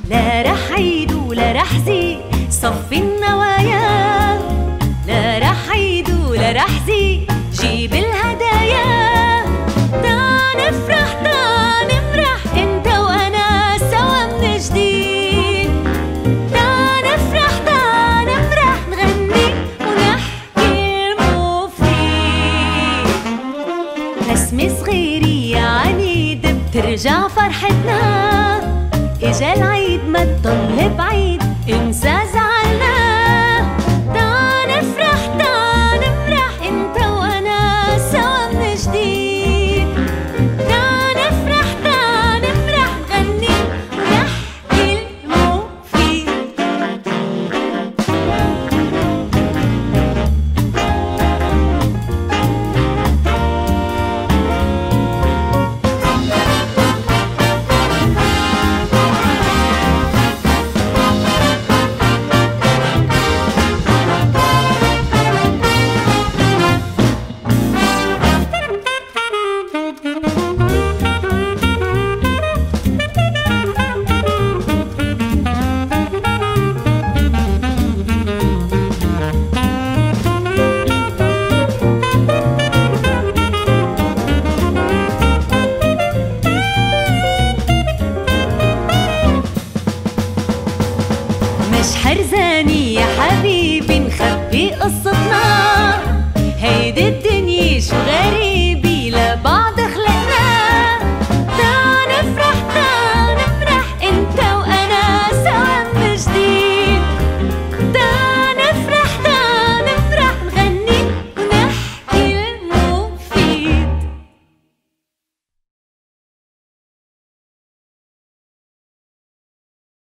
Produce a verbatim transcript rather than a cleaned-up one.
لا رح عيد ولا رح زيد صفي النوايا، لا رح عيد ولا رح زيد جيب الهدايا. تعال نفرح تعال نمرح انت وانا سوا من جديد، تعال نفرح تعال نمرح نغني ونحكي المفيد. بسمة صغيرة عنيد بترجع فرحتنا، اجا العيد ما تضل بعيد انسى زعلنا. تعال نفرح تعال نمرح انت وانا سوا من جديد، تعال نفرح تعال نمرح نغني ونحكي المفيد. مش حرزاني يا حبيبي نخبي قصتنا،